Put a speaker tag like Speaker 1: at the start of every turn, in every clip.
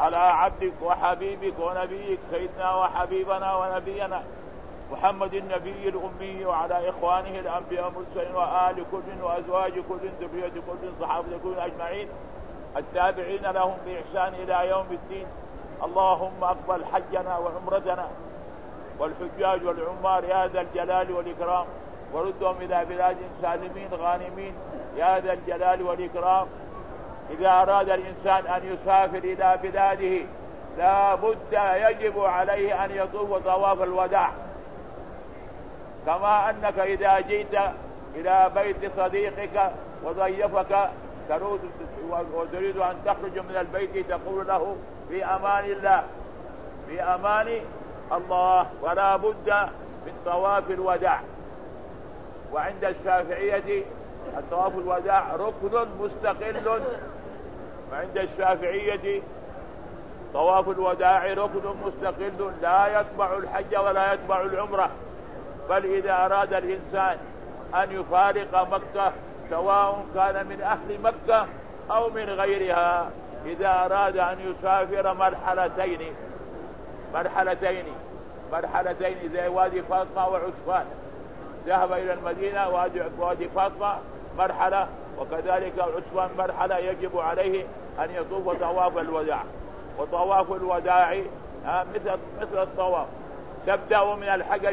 Speaker 1: على عبدك وحبيبك ونبيك سيدنا وحبيبنا ونبينا محمد النبي الأمي وعلى إخوانه الأنبياء والمرسلين وآل كل وأزواج كل ذرية كل صحابة كل أجمعين التابعين لهم بإحسان إلى يوم الدين. اللهم أقبل حجنا وعمرتنا والحجاج والعمار يا ذا الجلال والإكرام، وردهم إلى بلاد سالمين غانمين يا ذا الجلال والإكرام. إذا أراد الإنسان أن يسافر إلى بلاده لا بد يجب عليه أن يطوف طواف الوداع، كما أنك إذا جئت إلى بيت صديقك وضيفك وتريد أن تخرج من البيت تقول له في أمان الله في أمان الله، ولا بد من طواف الوداع. وعند الشافعية الطواف الوداع ركن مستقل، وعند الشافعية طواف الوداع ركن مستقل لا يتبع الحج ولا يتبع العمرة. بل إذا أراد الإنسان أن يفارق مكة سواء كان من أهل مكة أو من غيرها، إذا أراد أن يسافر مرحلتين زي وادي فاطمة وعسفان، ذهب إلى المدينة وادي فاطمة مرحلة وكذلك عسفان مرحلة، يجب عليه أن يطوف طواف الوداع. وطواف الوداع مثل الطواف، تبدأ من الحجر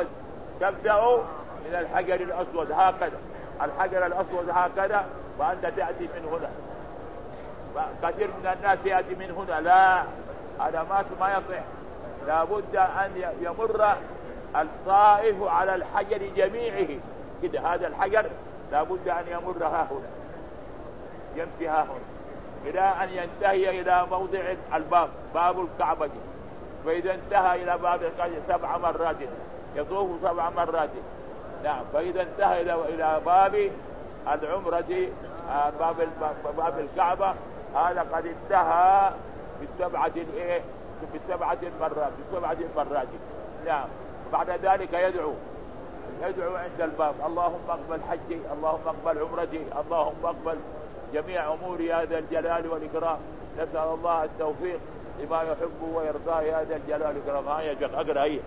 Speaker 1: الأسود هكذا، الحجر الأسود هكذا، وأنت تأتي من هنا. كثير من الناس يأتي من هنا، لا، هذا ما يصح. لا بد أن يمر الطائف على الحجر جميعه كده، هذا الحجر لا بد أن يمر ها هنا، يمشي ها هنا إلى أن ينتهي إلى موضع الباب، باب الكعبة. فإذا انتهى إلى باب الكعبة 7 مرات يطوف 7 مرات. نعم. فإذا انتهى إلى باب العمرة باب الكعبة، هذا قد انتهى بالسبعة مرات. نعم. بعد ذلك يدعو عند الباب: اللهم اقبل حجي، اللهم اقبل عمرتي، اللهم اقبل جميع أموري يا ذا الجلال والإكرام. نسأل الله التوفيق لما يحب ويرضاه يا ذا الجلال والإكرام. ها يا شيخ أقرأ هي.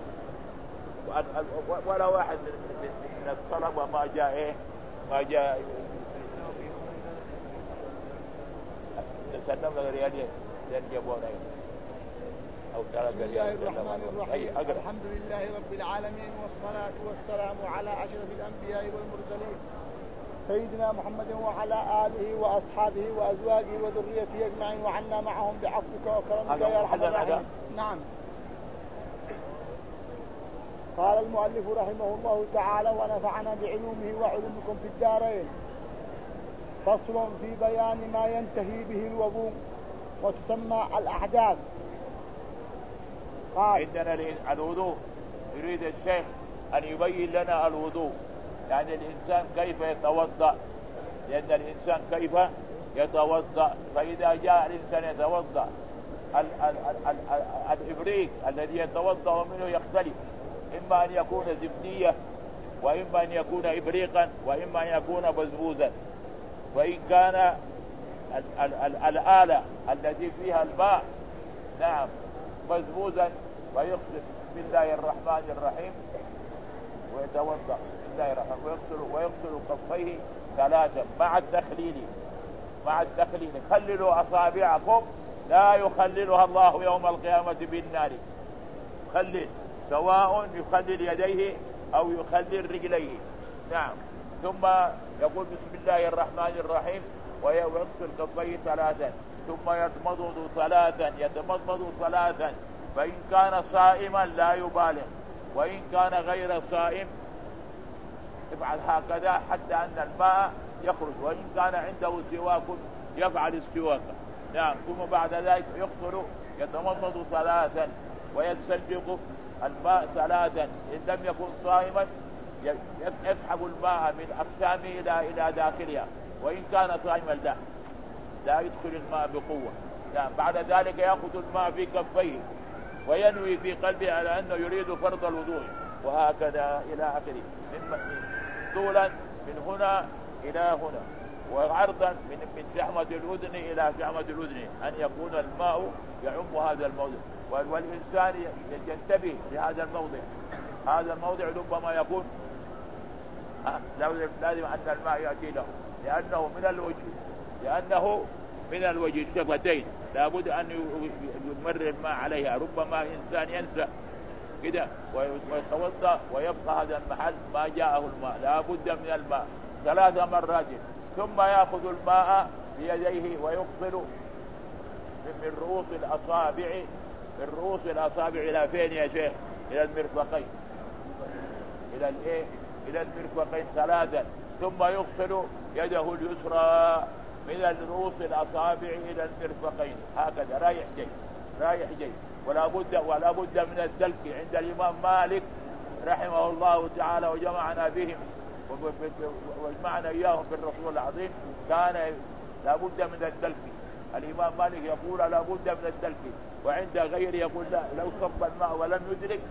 Speaker 1: ولا واحد من الطلبة ما جاء تسلم ريال يجيبونه أو
Speaker 2: بسم الله الرحمن الرحيم. الحمد لله رب العالمين، والصلاة والسلام على أشرف الأنبياء والمرسلين سيدنا محمد وعلى آله وأصحابه وأزواجه وذريته أجمعين، وعنا معهم بعفوك وكرمك يا أرحم الراحمين. نعم. قال المؤلف رحمه الله تعالى: ونفعنا بعلومه وعلومكم في الدارين. فصل في بيان ما ينتهي به الوضوء وتسمى الأحداث.
Speaker 1: قال: عندنا الوضوء، يريد الشيخ أن يبين لنا الوضوء، يعني الإنسان كيف يتوضأ، لأن الإنسان كيف يتوضأ. فإذا جاء الإنسان يتوضأ، الإبريق الذي يتوضأ منه يختلف، إما أن يكون زبدية، وإما أن يكون إبريقا، وإما أن يكون بزبوزا. وإن كان الآلة التي فيها الماء نعم بزبوزا، فيغسل بسم الله الرحمن الرحيم ويتوضأ بسم الله الرحمن ويغسل كفيه 3 مع التخليل. خللوا أصابعكم لا يخللها الله يوم القيامة بالنار. خلل، سواء يخلل يديه أو يخلل رجليه. نعم. ثم يقول بسم الله الرحمن الرحيم ويغسل كفيه 3، ثم يتمضمض 3. فإن كان صائما لا يبالغ، وإن كان غير صائم يفعل هكذا حتى أن الماء يخرج، وإن كان عنده سواك يفعل السواك. نعم. ثم بعد ذلك يتمضمض 3 ويستنشق الماء 3. إن لم يكن صائما يسحب الماء من أقسامه إلى داخلها، وإن كان صائما لا يدخل الماء بقوة. نعم. بعد ذلك يأخذ الماء في كفيه وينوي في قلبه على أنه يريد فرض الوضوء، وهكذا إلى آخره، طولا من هنا إلى هنا. وعرضا من شحمة الأذن إلى شحمة الأذن، أن يكون الماء يعم هذا الموضع، والإنسان ينتبه لهذا الموضع. هذا الموضع ربما يكون لازم أن الماء يأتي له، لأنه من الوجه الشفتين، لابد أن يمر الماء عليها. ربما إنسان ينسى كده ويتوضأ ويبقى هذا المحل ما جاءه الماء، لابد من الماء 3 مرات، ثم يأخذ الماء بيديه ويغسل من رؤوس الأصابع إلى فين يا شيخ؟ إلى المرفقين، إلى المرفقين 3، ثم يغسل يده اليسرى من رؤوس الأصابع إلى المرفقين، هكذا رايح جاي. ولا بد من الدلك عند الإمام مالك رحمه الله تعالى، وجمعنا بهم وجمعنا إياهم بالرسول العظيم، كان لا بد من الدلك. الإمام مالك يقول لا بد من الدلك، وعند غيره يقول لا، لو صب الماء ولم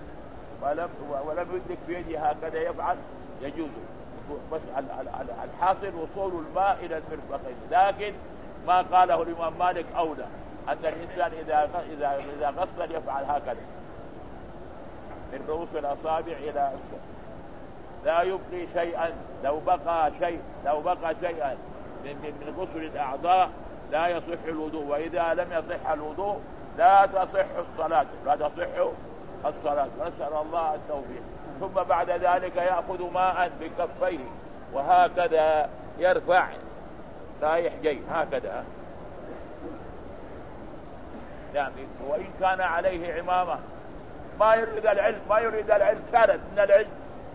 Speaker 1: يدرك بيده هكذا يفعل يجوز. بس الحاصل وصول الماء إلى المرفقين. لكن ما قاله الإمام مالك أولى، أن الإنسان إذا غسل يفعل هكذا من رؤوس الأصابع إلى أسفل، لا يبقي شيئا. لو بقى شيئا من غسل الأعضاء لا يصح الوضوء، وإذا لم يصح الوضوء لا تصح الصلاة. نسأل الله التوفيق. ثم بعد ذلك يأخذ ماء بكفيه وهكذا يرفع رايح جاي هكذا. يعني وإن كان عليه عمامة ما يريد العلم كانت من العلم.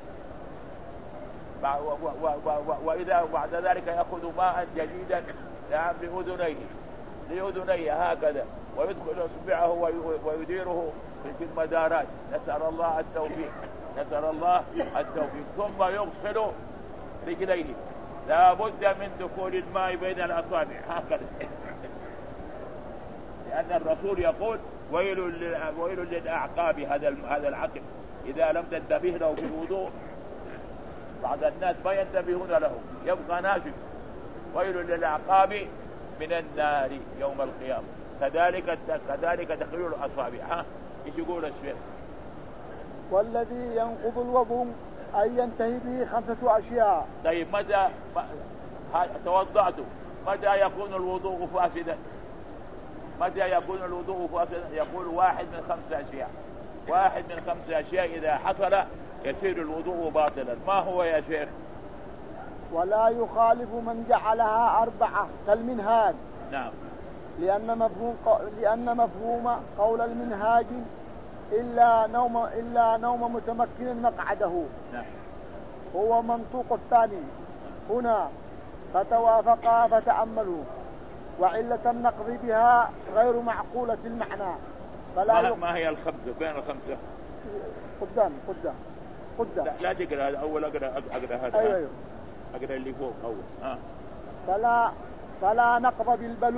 Speaker 1: وإذا بعد ذلك يأخذ ماء جديدا لأذنيه هكذا، ويدخل إصبعه ويديره في المدارات. نسأل الله التوفيق. ثم يغسل رجليه، لا بد من دخول الماء بين الأصابع هكذا، لأن الرسول يقول ويل للأعقاب، هذا العقل إذا لم تنتبه له بالوضوء. بعض الناس ما ينتبهون له، يبقى ناشف. ويل للأعقاب من النار يوم القيامة. كذلك تخليل الأصابع. ايش يقول الشيخ؟
Speaker 2: والذي ينقض الوضوء أن ينتهي به 5 أشياء.
Speaker 1: طيب متى توضأت متى يكون الوضوء فاسدا؟ يقول 1 من 5 أشياء. 1 من 5 أشياء إذا حصل يصير الوضوء باطلا. ما هو يا شيخ؟
Speaker 2: ولا يخالف من جعلها 4 كالمنهاج.
Speaker 1: نعم.
Speaker 2: لأن مفهوم قول المنهاج إلا نوم متمكن مقعده.
Speaker 1: نعم.
Speaker 2: هو منطوق الثاني هنا، فتوافقا فتأملوا، وعلة النقض بها غير معقولة المعنى.
Speaker 1: ما هي الخمسة؟ بين الخمسة
Speaker 2: قدام.
Speaker 1: لا تقرأ هذا أول، أقرأ هذا.
Speaker 2: أيوه.
Speaker 1: أقرأ اللي فوق أول.
Speaker 2: فلا نقض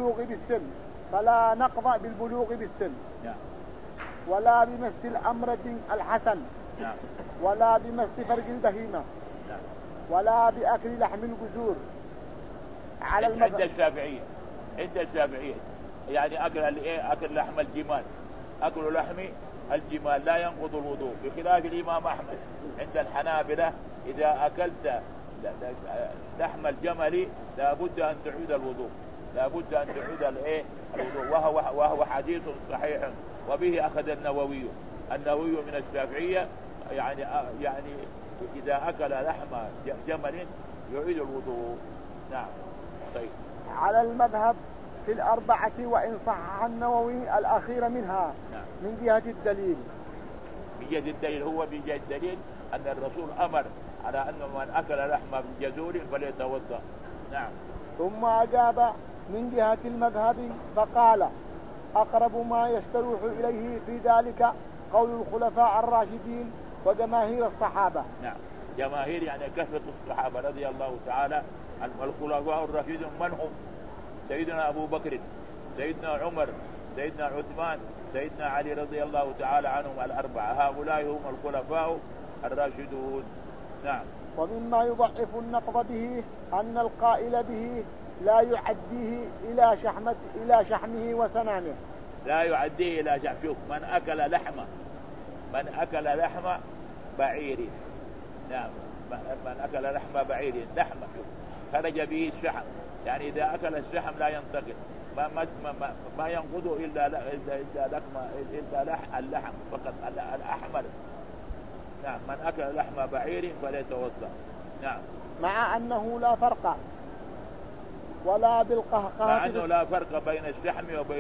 Speaker 2: بالبلوغ بالسن.
Speaker 1: نعم.
Speaker 2: ولا بمس الأمرة الحسن.
Speaker 1: نعم.
Speaker 2: ولا بمس فرج البهيمة.
Speaker 1: نعم.
Speaker 2: ولا بأكل لحم الجزور على
Speaker 1: عند الشافعية يعني أكل لحم الجمال، أكل لحم الجمال لا ينقض الوضوء، بخلاف الإمام أحمد. عند الحنابلة إذا أكلت لحم الجمل لابد أن تعيد الوضوء، وهو حديث صحيح، وبه أخذ النووي من الشافعية، يعني إذا أكل لحم جمل يعيد الوضوء. نعم. طيب.
Speaker 2: على المذهب في 4، وإن صحح النووي الأخير منها.
Speaker 1: نعم.
Speaker 2: من جهة الدليل.
Speaker 1: هو من جهة الدليل أن الرسول أمر على أن من أكل لحم جزور فليتوضأ. نعم.
Speaker 2: ثم أجاب من جهة المذهب فقال أقرب ما يستروح إليه في ذلك قول الخلفاء الراشدين وجماهير الصحابة.
Speaker 1: نعم. جماهير يعني كثرة الصحابة رضي الله تعالى عن الخلفاء الراشدين. من هم؟ سيدنا أبو بكر، سيدنا عمر، سيدنا عثمان، سيدنا علي رضي الله تعالى عنهم 4. هؤلاء هم الخلفاء الراشدون. نعم.
Speaker 2: ومما يضعف النقض به أن القائل به لا يعديه إلى شحمه وسنامه.
Speaker 1: لا يعديه إلى شحم. شوف، من أكل لحم بعير، نعم، من أكل لحم بعير لحمة خرج به الشحم، يعني إذا أكل الشحم لا ينتقل، ما ينقضه إلا اللحم فقط الأحمر. نعم، من أكل لحم بعير فليتوضأ. نعم،
Speaker 2: مع أنه لا فرق ولا بالقهقهة،
Speaker 1: مع أنه لا فرق بين الشحم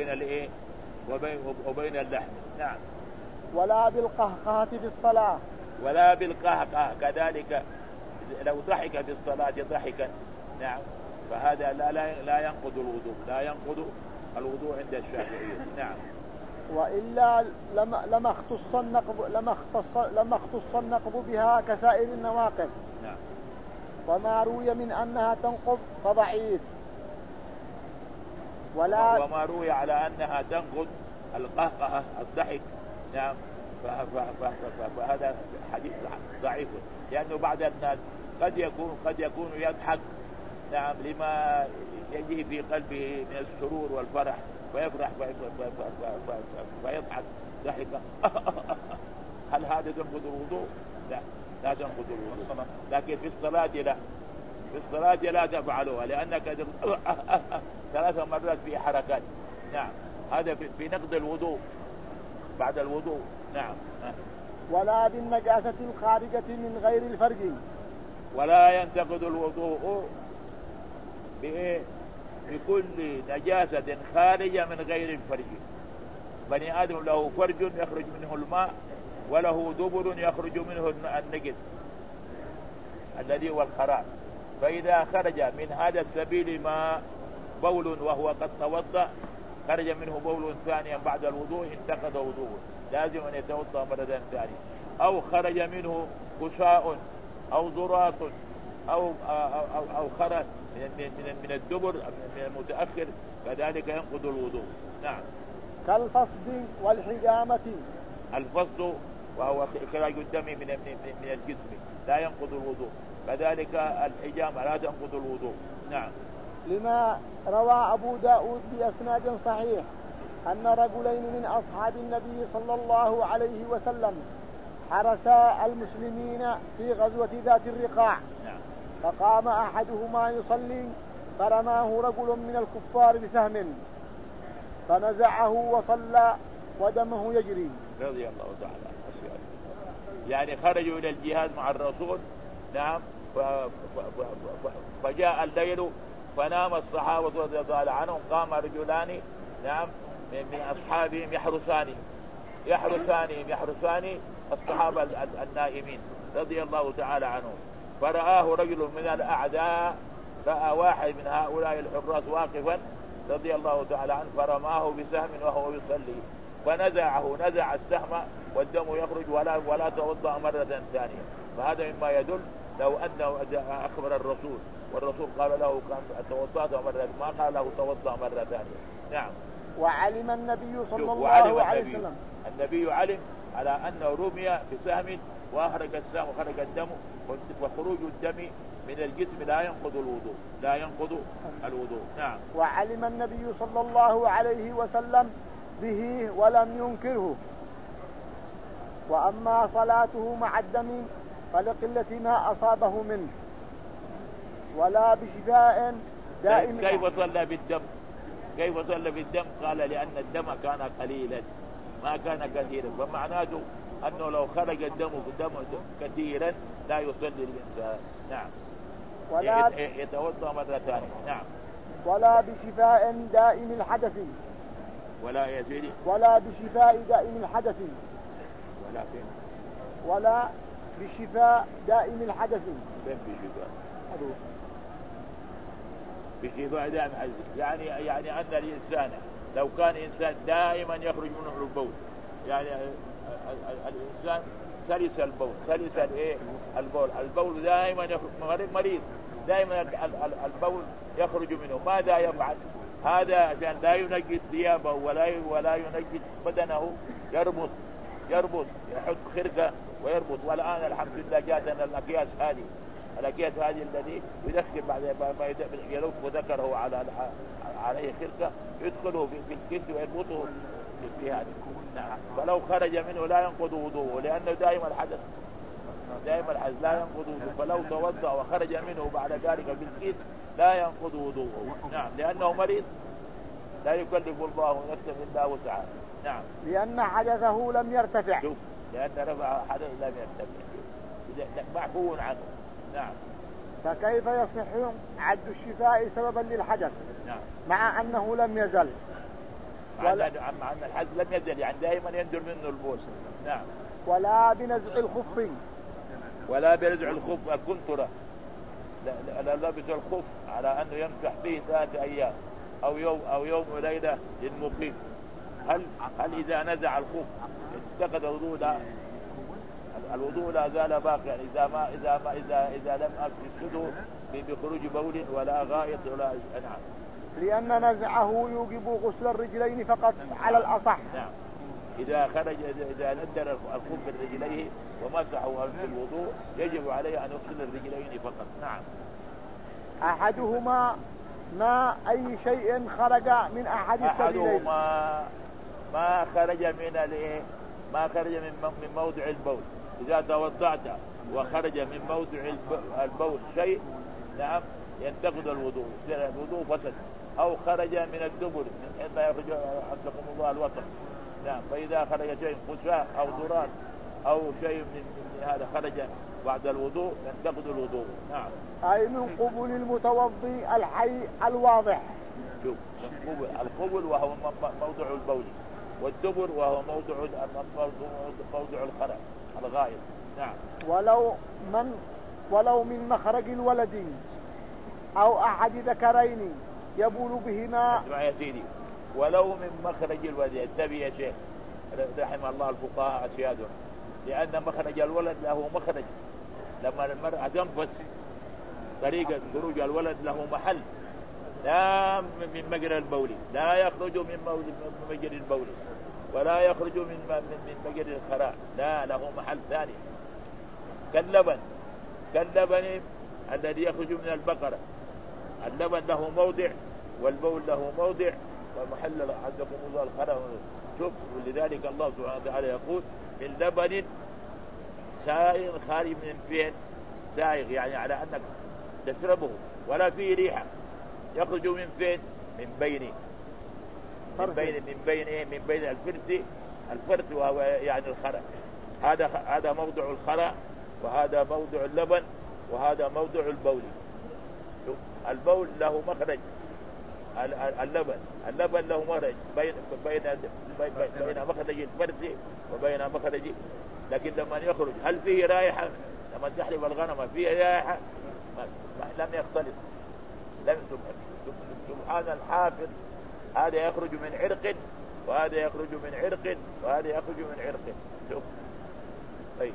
Speaker 1: وبين اللحم. نعم،
Speaker 2: ولا بالقهقهة في الصلاة،
Speaker 1: ولا بالقهقهة كذلك. لو ضحك في الصلاة ضحكا، نعم، فهذا لا ينقض الوضوء، لا ينقض الوضوء عند الشافعية. نعم.
Speaker 2: وإلا لما اختص النقض بها كسائر النواقض.
Speaker 1: نعم.
Speaker 2: وما روي من أنها تنقض فضعيف.
Speaker 1: وما روي على أنها تنقض القهقهة الضحك، نعم، فهذا حديث ضعيف، لأنه بعض الناس قد يكون يضحك، نعم، لما يجي في قلبه من السرور والفرح فيفرح فيضحك ضحكا. هل هذا تنقض الوضوء؟ لا تنقض الوضوء. لكن في الصلاة لا، في الصلاة لا تفعلها، لأنك 3 مرات في حركات. نعم، هذا في نقض الوضوء بعد الوضوء. نعم.
Speaker 2: ولا بالنجاسة الخارجة من غير الفرج.
Speaker 1: ولا ينتقض الوضوء بكل نجاسة خارجة من غير الفرج. بني آدم له فرج يخرج منه الماء، وله دبر يخرج منه النجس الذي هو الخراج. فإذا خرج من هذا السبيل ما بول وهو قد توضأ، خرج منه بول ثانيا بعد الوضوء انتقض وضوءه، لازم أن يتوضأ مرة ثانية. أو خرج منه كساء أو ضراط أو خرج من الدبر من المتأخر، كذلك ينقض الوضوء. نعم.
Speaker 2: كالفصد والحجامة.
Speaker 1: الفصد وهو إخراج الدم من الجسم لا ينقض الوضوء، كذلك الحجامة لا تنقض الوضوء. نعم.
Speaker 2: لما روى أبو داود بأسناد صحيح أن رجلين من أصحاب النبي صلى الله عليه وسلم حرسا المسلمين في غزوة ذات الرقاع.
Speaker 1: نعم.
Speaker 2: فقام أحدهما يصلي فرماه رجل من الكفار بسهم فنزعه وصلى ودمه يجري.
Speaker 1: رضي الله تعالى. يعني خرجوا إلى الجهاد مع الرسول، نعم، فجاء الليل فنام الصحابة رضي الله عنهم، قام رجلان، نعم، من أصحابهم يحرسان الصحابة النائمين رضي الله تعالى عنهم. فرآه رجل من الأعداء، رأى واحد من هؤلاء الحراس واقفا رضي الله تعالى عنه، فرماه بسهم وهو يصلي نزع السهم والدم يخرج ولا توضأ مرة ثانية. فهذا مما يدل لو أنه أخبر الرسول والرسول قال له كان توضأت مرة، ما قال له توضأ مرة ثانية. نعم.
Speaker 2: وعلم النبي صلى الله عليه وسلم،
Speaker 1: النبي علم على أنه رمي بسهم وأخرج السهم وخرج الدم، وخروج الدم من الجسم لا ينقض الوضوء. نعم.
Speaker 2: وعلم النبي صلى الله عليه وسلم به ولم ينكره. وأما صلاته مع الدم فلقلة ما أصابه منه ولا بشفاء دائم.
Speaker 1: كيف صلى بالدم؟ قال لأن الدم كان قليلا ما كان كثيرا، فمعناته أنه لو خرج الدم كثيرا لا يصلي الإنسان. نعم. ولا يتوضأ مرة ثانية. نعم.
Speaker 2: ولا بشفاء دائم الحدث. ولا بشفاء دائم الحدث. ولا بشفاء دائم الحدث.
Speaker 1: بشفاء دائم الحدث يعني أن الإنسان لو كان إنسان دائما يخرج منه البول، يعني الإنسان سلس البول دائما يخرج، مريض دائما البول يخرج منه، ماذا يفعل؟ هذا عشان لا ينجس ثيابه ولا ينجس بدنه، يربط يحط خرقة ويربط. والآن الحمد لله جاءتنا الأكياس هذه، الأكياس هذه الذي يدخل بعد ما يلف ذكره عليه خرقة يدخله في الكيس ويربطه في هذا. نعم. فلو خرج منه لا ينقض وضوءه لأنه دائما الحدث لا ينقض وضوءه، فلو توضأ وخرج منه بعد ذلك بالكيس لا ينقض وضوءه. نعم. لأنه مريض لا يكلف الله نفسا إلا وسعها. نعم.
Speaker 2: لأن حدثه لم يرتفع.
Speaker 1: شوف، لأن رفع حدث لم يرتفع معفو عنه. نعم.
Speaker 2: فكيف يصح عد الشفاء سببا للحدث؟
Speaker 1: نعم.
Speaker 2: مع أنه لم يزل
Speaker 1: مع أن الحدث لم يزل، يعني دائما يندر منه البوس. نعم.
Speaker 2: ولا بنزع الخف
Speaker 1: الكنترة، لا لبس الخف على أنه يمسح فيه 3 أيام أو يوم وليلة للمقيم. هل إذا نزع الخف انتقد الوضوء لا زال باقيا إذا لم يفسده بخروج بول ولا غائط ولا. نعم.
Speaker 2: لأن نزعه يوجب غسل الرجلين فقط على الأصح.
Speaker 1: نعم. إذا ندر الخف برجليه ومسحه في الوضوء يجب عليه أن يغسل الرجلين فقط. نعم.
Speaker 2: أحدهما ما أي شيء خرج من أحد السبيلين.
Speaker 1: أحدهما ما خرج من موضع البول. إذا توضعت وخرج من موضع البول شيء، نعم، ينتقض الوضوء فسد. أو خرج من الدبر من حيث لا يخرج عندكم الله الوسط. نعم. فإذا خرج شيء خشاء أو ذرات أو شيء من هذا خرج بعد الوضوء ينتقض الوضوء. نعم.
Speaker 2: أي من قبل المتوضي الحي الواضح.
Speaker 1: شوف، القبل وهو موضع البول، والدبر وهو موضع الخرج الغائط. نعم.
Speaker 2: ولو من مخرج الولد أو أحد ذكرين يبول بهما.
Speaker 1: اسمع يا سيدي، ولو من مخرج الولد. انتبه يا شيخ، رحم الله الفقهاء أسيادنا، لأن مخرج الولد له مخرج. لما المرأة تنفس طريقة خروج الولد له محل، لا من مجرى البول، لا يخرج من مجرى البول ولا يخرج من مجرى الخراء، لا، له محل ثاني. كاللبن الذي يخرج من البقرة، اللبن له موضع والبول له موضع ومحل عندكم الله الخراء. شوف، ولذلك الله سبحانه وتعالى يقول من لبن سائغ خارج من فين؟ سائغ، يعني على أنك تشربه ولا فيه ريحة. يخرج من فين؟ من بين الفرث وهو يعني الخرى. هذا موضع الخرى، وهذا موضع اللبن، وهذا موضع البول. البول له مخرج، اللبن له مخرج بين مخرج الفرث وبين مخرج. لكن لما يخرج هل فيه رائحة؟ لما تحلب الغنم فيه رائحة؟ لم يختلط. سبحان الحافظ، هذا يخرج من عرق وهذا يخرج من عرق وهذا يخرج من عرق. شوف، طيب،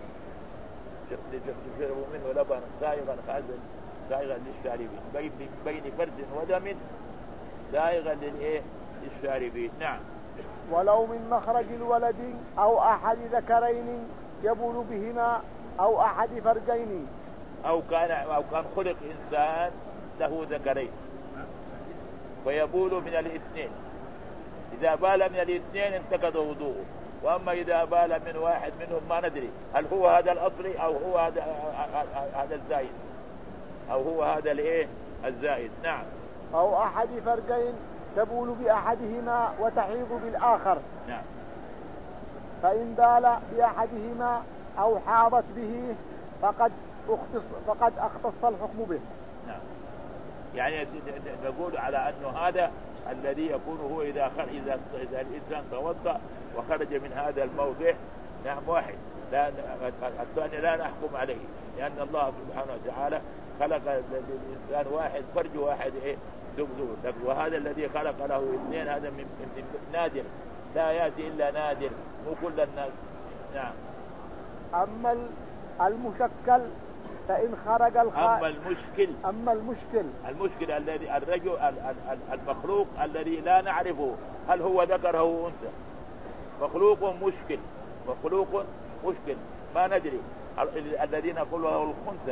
Speaker 1: شربوا منه لبنا سائغا للشاربين بين فرد ودم سائغا للشاربين. نعم.
Speaker 2: ولو من مخرج الولد أو أحد ذكرين يبول بهما أو أحد فرجين.
Speaker 1: أو كان خلق إنسان له ذكرين فيبول من الاثنين. إذا بال من الاثنين انتقض وضوءه. وأما إذا بال من واحد منهم ما ندري هل هو هذا الأصلي أو هو هذا الزائد أو هو هذا الزائد. نعم.
Speaker 2: أو أحد فرجين تبول بأحدهما وتحيض بالآخر.
Speaker 1: نعم.
Speaker 2: فإن بال بأحدهما أو حاضت به فقد اختص الحكم به.
Speaker 1: نعم. يعني نقول على أنه هذا الذي يكون هو إذا الإنسان توضأ وخرج من هذا الموضع. نعم. واحد، الثاني لا نحكم عليه، لأن الله سبحانه وتعالى خلق للإنسان واحد فرج واحد دبدوب. وهذا الذي خلق له اثنين هذا من نادر، لا يأتي إلا نادر، مو كل الناس. نعم.
Speaker 2: أما المشكل فإن خرج أما
Speaker 1: المشكل الذي الرجل المخلوق الذي لا نعرفه هل هو ذكر أو أنثى. مخلوق مشكل ما ندري. الذين نقول له الخنثى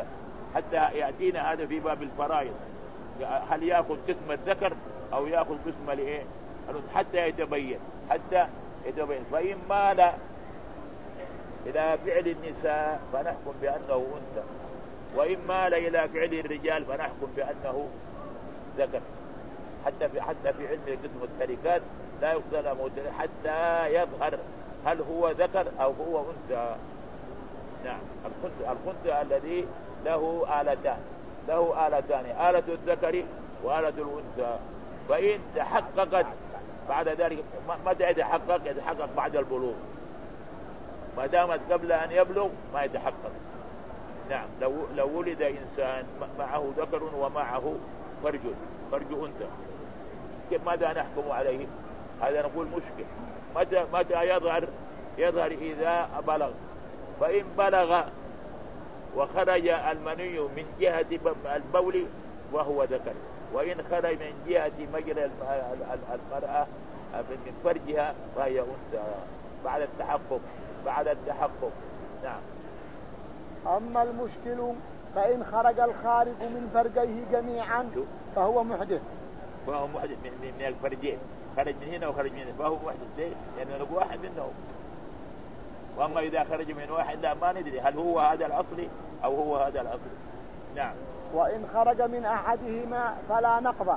Speaker 1: حتى يأتينا هذا في باب الفرائض، هل يأخذ قسم الذكر أو يأخذ قسم الإيه حتى يتبين فإن مال إلى فعل النساء فنحكم بأنه أنثى، وإن مال إلى فعل الرجال فنحكم بأنه ذكر. حتى في علم قسم التركات لا يقتل حتى يظهر هل هو ذكر أو هو أنثى. نعم، الخنثى الذي له آلتان، آلة الذكر وآلة الأنثى. فإن تحققت بعد ذلك، متى يتحقق بعد البلوغ، ما دامت قبل أن يبلغ ما يتحقق. نعم، لو ولد إنسان معه ذكر ومعه فرج أنثى، كيف ماذا نحكم عليه؟ هذا نقول مشكل. متى يظهر إذا بلغ. فإن بلغ وخرج المني من جهة البول وهو ذكر، وإن خرج من جهة مجرى المرأة من فرجها فهي أنثى بعد التحقق. نعم.
Speaker 2: أما المشكل فإن خرج الخارج من فرجيه جميعا فهو محدث
Speaker 1: من الفرجين، خرج من هنا وخرج من هنا فهو محدث، لأنه يعني واحد منهم. وأما إذا خرج من واحد لا ما ندري هل هو هذا الأصلي أو هو هذا الأصلي. نعم.
Speaker 2: وإن خرج من أحدهما فلا نقض،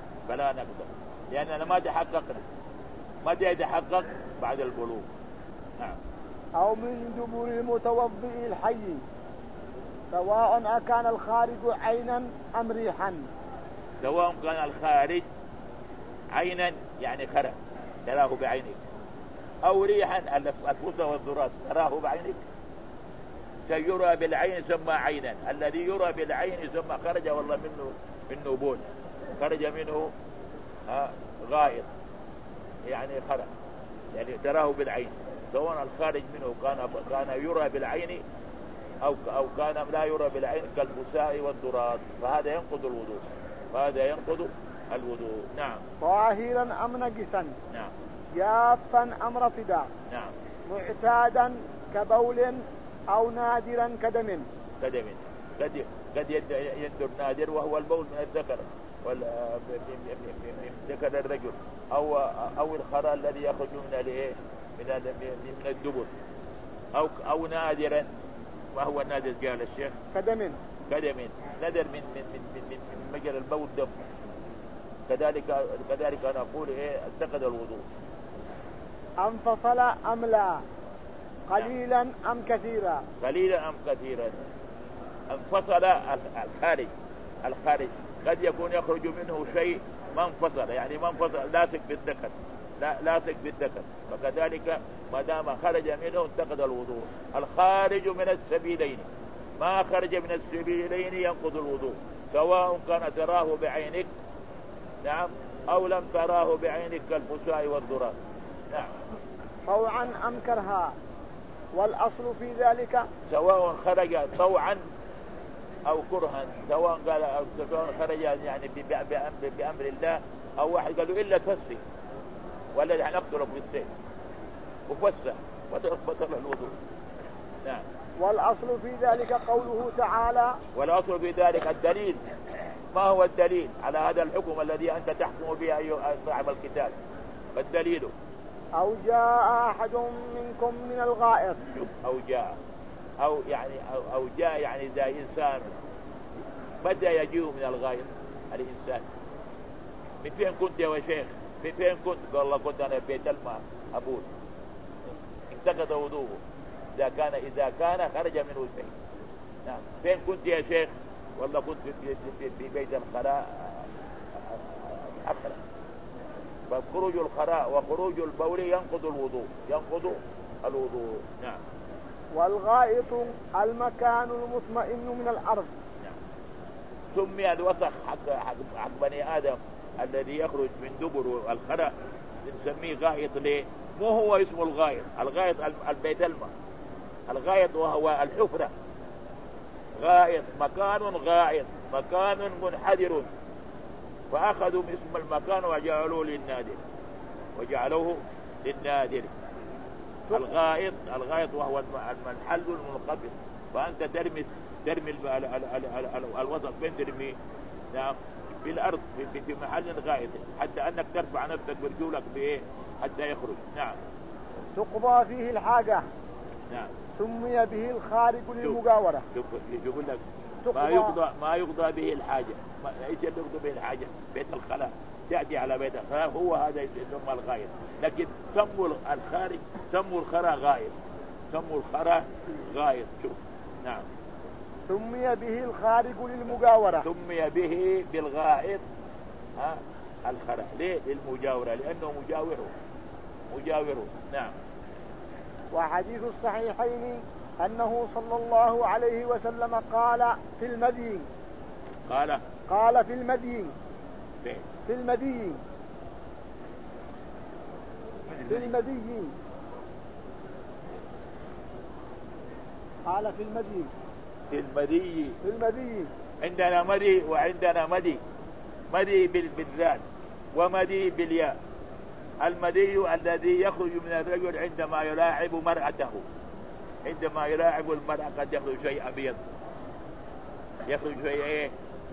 Speaker 1: لأننا ما تحققنا. متى يتحقق؟ بعد البلوغ. نعم.
Speaker 2: أو من دبر المتوضئ الحي، سواء أكان الخارج عينا أم ريحا.
Speaker 1: سواء كان الخارج عينا يعني خرج تراه بعينك، أو ريحا الفصل والذرات تراه بعينك. يرى بالعين ثم عينا، الذي يرى بالعين ثم خرج والله منه بول، خرج منه غائط يعني خرج، يعني تراه بالعين، سواء الخارج منه كان يرى بالعين أو كان لا يرى بالعين كالبساء والذرات، فهذا ينقض الوضوء. نعم.
Speaker 2: طاهرا أم نجسا.
Speaker 1: نعم.
Speaker 2: جافا أم رطبا.
Speaker 1: نعم.
Speaker 2: معتادا كبول أو نادرا كدم.
Speaker 1: قد يندر نادر وهو البول من الذكر من ذكر الرجل أو الخراء الذي يخرج من الدبر أو نادرا. ما هو النادر قال الشيخ؟
Speaker 2: كدم
Speaker 1: ندر من مجرى البول دم. كذلك نقول انتقد الوضوء.
Speaker 2: انفصل أم لا، قليلا أم كثيرا.
Speaker 1: انفصل الخارج قد يكون يخرج منه شيء ما انفصل، يعني ما انفصل لاصق بالذكر، فكذلك ما دام خرج منه انتقد الوضوء. الخارج من السبيلين، ما خرج من السبيلين ينقض الوضوء، سواء كان تراه بعينك نعم أو لم تراه بعينك كالبساء والذرات. نعم.
Speaker 2: طوعا أم كرها، والأصل في ذلك
Speaker 1: سواء خرج طوعا أو كرها، سواء خرج يعني بأمر الله، أو واحد قالوا إلا تفسي ولا نقتله بالسيف وفسه وتربط الوضوء. نعم.
Speaker 2: والأصل في ذلك قوله تعالى.
Speaker 1: والأصل في ذلك الدليل. ما هو الدليل على هذا الحكم الذي أنت تحكم به أيها صاحب الكتاب؟ فالدليل
Speaker 2: أو جاء أحد منكم من الغائط.
Speaker 1: أو جاء يعني ذا إنسان. متى يجيء من الغائط الإنسان؟ من فين كنت يا شيخ؟ من فين كنت؟ قال الله كنت أنا بيت الماء أبول. انتقض وضوءه إذا كان خرج منه شيء. نعم. فين كنت يا شيخ؟ والله كنت في بيت الخراء أقرأ. فخروج الخراء وخروج البول ينقض الوضوء. نعم.
Speaker 2: والغائط المكان المطمئن من الأرض.
Speaker 1: نعم. سمي الوسخ حق بني آدم الذي يخرج من دبر الخراء نسميه غائط. ليه؟ مو هو اسمه الغائط البيت الماء. الغائط وهو الحفرة. غائط مكان منحدر، فأخذوا اسم المكان وجعلوه للنادر. الغائط وهو المحل المنخفض، فأنت ترمي ترمي الوسط بين ترمي نعم في الأرض في محل غائط حتى أنك ترفع نفسك برجولك بإيه حتى يخرج. نعم.
Speaker 2: تقضى فيه الحاجة.
Speaker 1: نعم.
Speaker 2: سمي به الخارج للمجاورة.
Speaker 1: يقول لك ما يقضى به الحاجة. ايش يقضى به الحاجة؟ بيت الخلاء تأتي على بيت الخلاء هو هذا يسمى الغائط. لكن سموا الخارج سموا الخراء غائط. سموا الخراء غائط. شوف. نعم.
Speaker 2: سمي به الخارج للمجاورة.
Speaker 1: سمي به بالغائط الخراء. ليه؟ للمجاورة لأنه مجاوره. نعم.
Speaker 2: وحديث الصحيحين أنه صلى الله عليه وسلم قال في المدي. قال في المدي. في المدي. في المدي. قال في المدي.
Speaker 1: في المدي.
Speaker 2: في المدي.
Speaker 1: عندنا مدي وعندنا مدي بالذات ومدي بالياء. المدي الذي يخرج من الرجل عندما يلاعب مرأته. عندما يلاعب المرأة قد يخرج شيء أبيض. يخرج شيء إيه؟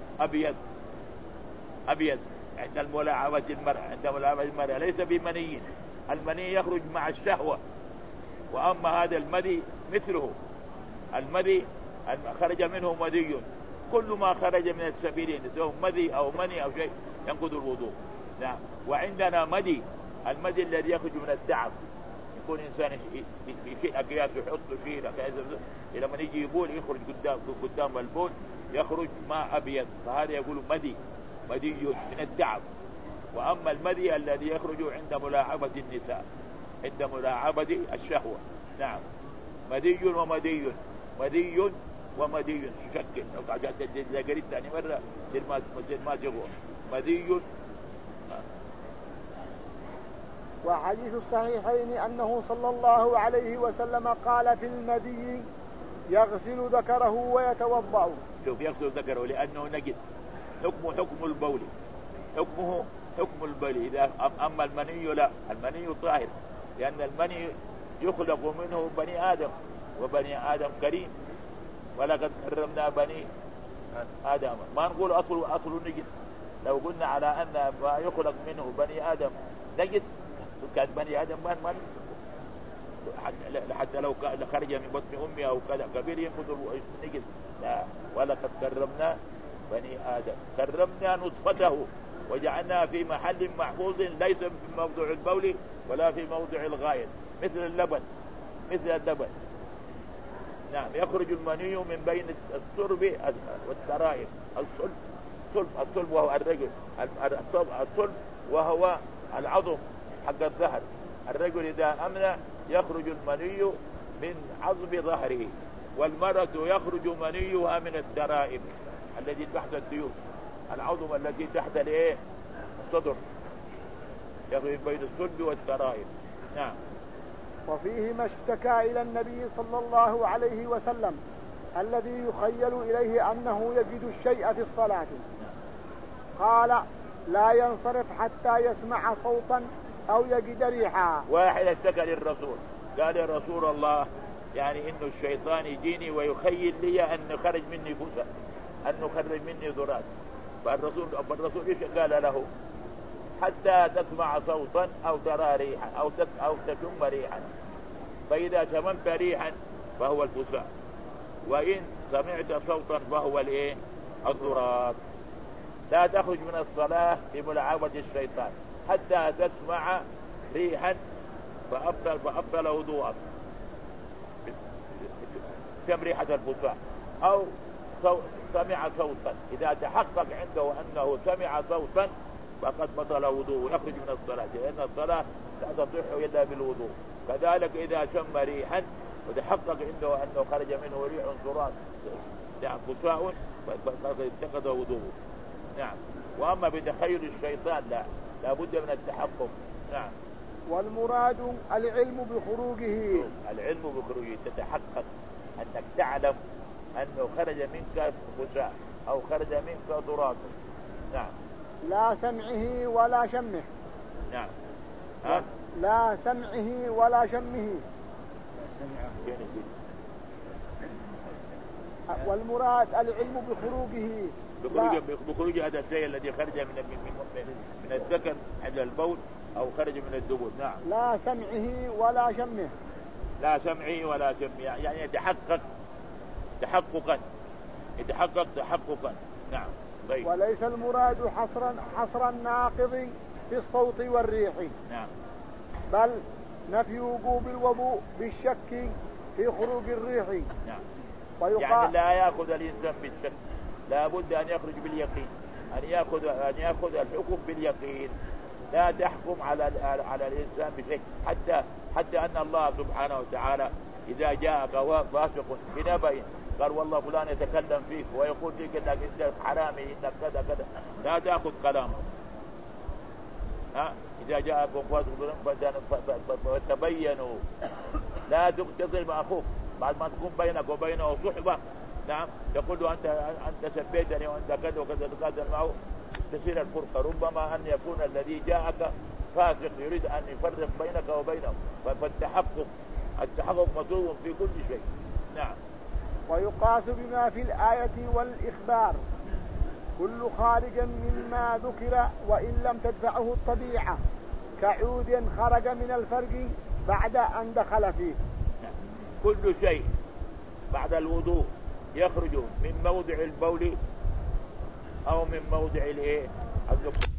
Speaker 1: أبيض عند ملاعبة المرأة ليس بمني. المني يخرج مع الشهوة. وأما هذا المدي مثله. المدي خرج منه مدي. كل ما خرج من السبيلين سواء مدي أو مني أو شيء ينقض الوضوء. نعم. وعندنا مدي المدي الذي يخرج من التعب. يكون إنسان في شيء أقياس يحط شيء إلى من يجي يبول يخرج قدام البول يخرج ماء أبيض فهذا يقول مدي من التعب. وأما المدي الذي يخرج عند ملاعبة النساء عند ملاعبة الشهوة. نعم. مدي ومدي شكل إذا قريت ثاني مرة ما تقول مدي.
Speaker 2: وحديث الصحيحين أنه صلى الله عليه وسلم قال في المدي يغسل ذكره ويتوضأ.
Speaker 1: شوف يغسل ذكره لأنه نجس. حكم البول. حكم البول. إذا أما المني لا. المني طاهر لأن المني يخلق منه بني آدم وبني آدم كريم ولقد كرمنا بني آدم. ما نقول أصل نجس. لو قلنا على أن ما يخلق منه بني آدم نجس كان بني آدم ما حتى لو خرج من بطن أمي أو كذا كبير ينقض النجس. لا. ولقد كرمنا بني آدم. كرمنا نطفته وجعلنا في محل محفوظ ليس في موضع البول ولا في موضع الغائط مثل اللبن. نعم. يخرج المني من بين الصلب والترائب. الصلب وهو الرجل. الصلب وهو العظم حق الظهر. الرجل إذا أمنى يخرج المني من عظم ظهره. والمرأة يخرج منيها من الترائب التي تحت الديوث. العظم التي تحت الصدر يخرج بين الصلب والترائب. نعم.
Speaker 2: وفيه ما اشتكى إلى النبي صلى الله عليه وسلم الذي يخيل إليه أنه يجد الشيء في الصلاة. قال لا ينصرف حتى يسمع صوتا أو يجد ريحا.
Speaker 1: واحد اشتكى للرسول قال يا رسول الله يعني إنه الشيطان يجيني ويخيل لي أن خرج مني فسا أنه خرج مني ذرات. فالرسول إيش قال له؟ حتى تسمع صوتا أو ترى ريحا أو تشم ريحا. فإذا شممت ريحا فهو الفساء وإن سمعت صوتا فهو الذرات. لا تخرج من الصلاة بملاعبة الشيطان حتى تسمع ريحا فأبطل وضوءك. كم ريحة الفساء أو سمع صوتا. إذا تحقق عنده أنه سمع صوتا فقد بطل وضوء يخرج من الصلاة لأن الصلاة لا تصح إلا بالوضوء. كذلك إذا شم ريحا وتحقق عنده أنه خرج منه ريح صراط فساء فقد انتقض وضوءه. نعم. وأما بتخيل الشيطان لا بد من التحقق. نعم.
Speaker 2: والمراد العلم بخروجه.
Speaker 1: العلم بخروجه تتحقق أنك تعلم أنه خرج منك فساء أو خرج منك ضرات. نعم.
Speaker 2: لا سمعه ولا شمه.
Speaker 1: نعم.
Speaker 2: لا سمعه ولا شمه. والمراد العلم
Speaker 1: بخروج هذا الشيء الذي خرج من الذكر عند البول أو خرج من الدبر. نعم.
Speaker 2: لا سمعه ولا شمه.
Speaker 1: لا سمعه ولا شمه يعني يتحقق تحققا. نعم. طيب.
Speaker 2: وليس المراد حصر الناقض في الصوت والريح.
Speaker 1: نعم.
Speaker 2: بل نفي وجوب الوضوء بالشك في خروج الريح.
Speaker 1: نعم. يعني لا يأخذ الإنسان بالشك، لا بد أن يخرج باليقين، أن يأخذ الحكم باليقين، لا تحكم على الإنسان بشيء. حتى أن الله سبحانه وتعالى إذا جاءك فاسق بنبأ قال والله فلان يتكلم فيك ويقول فيك انك انت حرامي انك كذا كذا، لا تأخذ كلامه. إذا جاءكم فاسق فتبينوا، لا تظلم أخوك بعد ما تكون بينك وبينه صحبة. نعم. يقول له أنت سبيتني وأنت كذا وكذا تقاتل معه، تسير الفرقة. ربما أن يكون الذي جاءك فاسق يريد أن يفرق بينك وبينه، فالتحقق مطلوب في كل شيء. نعم.
Speaker 2: ويقاس بما في الآية والإخبار كل خارج مما ذكر وإن لم تدفعه الطبيعة، كعود خرج من الفرج بعد أن دخل فيه.
Speaker 1: كل شيء بعد الوضوء يخرج من موضع البول أو من موضع الإيه